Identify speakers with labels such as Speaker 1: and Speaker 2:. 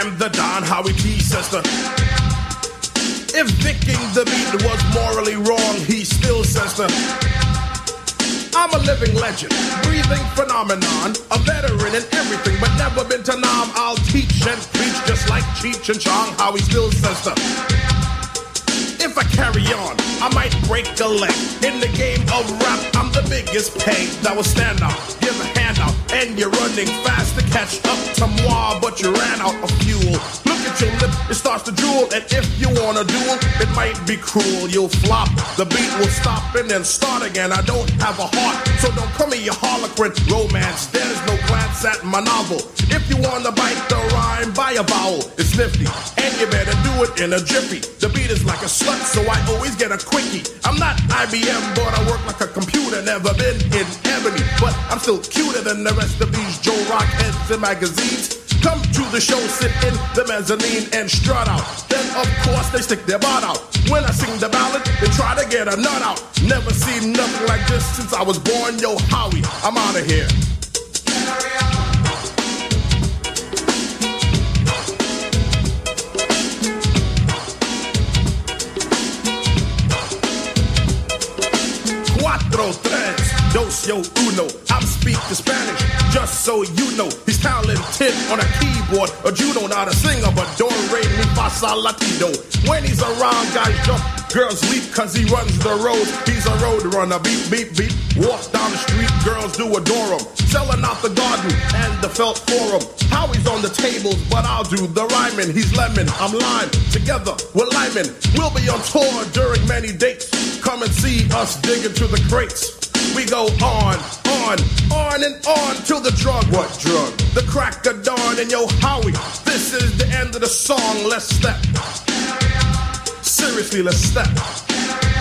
Speaker 1: am the Don Howie T, sister. If Vicking the beat was morally wrong, he still says that I'm a living legend, breathing phenomenon, a veteran in everything, but never been to Nam. I'll teach and preach just like Cheech and Chong, how he still says that if I carry on, I might break a leg. In the game of rap, I'm the biggest peg that will stand out, give a handout, and you're running fast to catch up to moi, but you ran out of fuel. Look at your lip, it starts to drool, and if you want a duel, it might be cruel. You'll flop, the beat will stop and then start again. I don't have a heart, so don't call me a harlequin. Romance, there's no glance at my novel. If you wanna bite the rhyme, buy a vowel. It's nifty, and you better do it in a jiffy. The beat is like a slut, so I always get a quickie. I'm not IBM, but I work like a computer. Never been in ebony, but I'm still cuter than the rest of these Joe Rock heads in magazines. Come to the show, sit in the mezzanine and strut out. Then of course they stick their butt out. When I sing the ballad, they try to get a nut out. Never seen nothing like this since I was born. Yo, Howie, I'm out of here. Cuatro, tres, dos, yo, uno. I'm speaking Spanish, just so you know. He's talented on a keyboard. A judo, not a singer, but don't rate me fa sol la ti do. When he's around, guys jump, girls leap, cause he runs the road. He's a road runner, beep, beep, beep. Walk down the street, girls do adore him. Selling out the garden and the felt forum. Howie's on the tables, but I'll do the rhyming. He's lemon, I'm lime, together we're liming. We'll be on tour during many dates. Come and see us dig into the crates. We go on and on till the drug. What drug? The crack of dawn. And yo, Howie, this is the end of the song. Let's step. Seriously, let's step.